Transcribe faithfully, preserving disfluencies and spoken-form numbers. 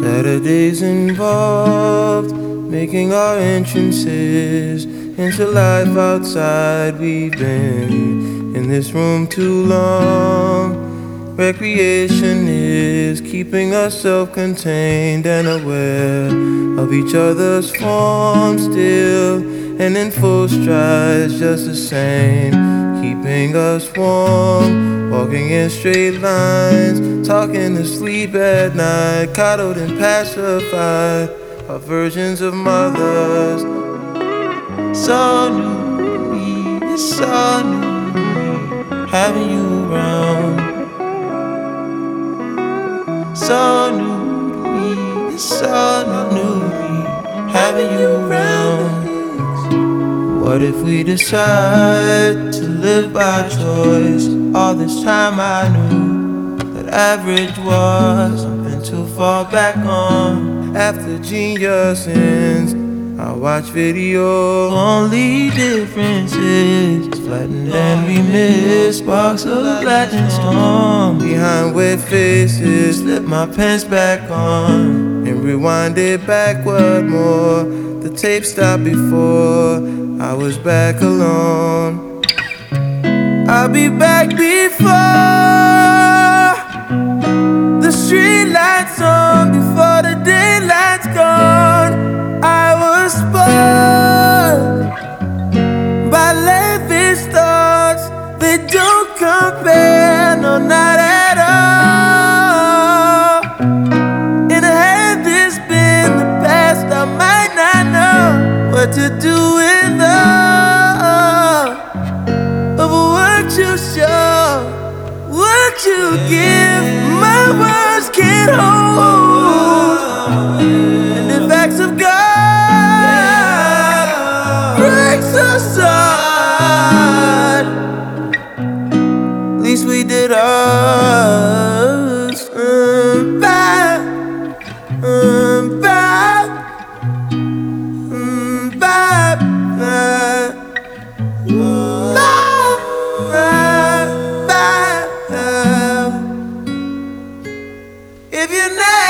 Saturdays involved making our entrances into life outside. We've been in this room too long. Recreation is keeping us self-contained and aware of each other's form still, and in full strides just the same, keeping us warm, walking in straight lines, talking to sleep at night, coddled and pacified, our versions of mothers. So new to me, it's so new to me, having you around. So new to me, it's so new to me, having you around. What if we decide to live by choice? All this time I knew that average was something to fall back on. After genius ends, I watch video. Only difference is flattened and we miss sparks of a lightning storm. Behind wet faces, slip my pants back on and rewind it backward more. The tape stopped before I was back alone. I'll be back before the street lights on, before the daylight's gone. I was spoiled by lavish thoughts. They don't compare, no, not at all. And had this been the past, I might not know what to do with all of what you show, what you give. My words can't hold, and the facts of God breaks us apart. At least we did us. Um, bye, um, bye, um, bye, bye, bye, bye, bye. If you're not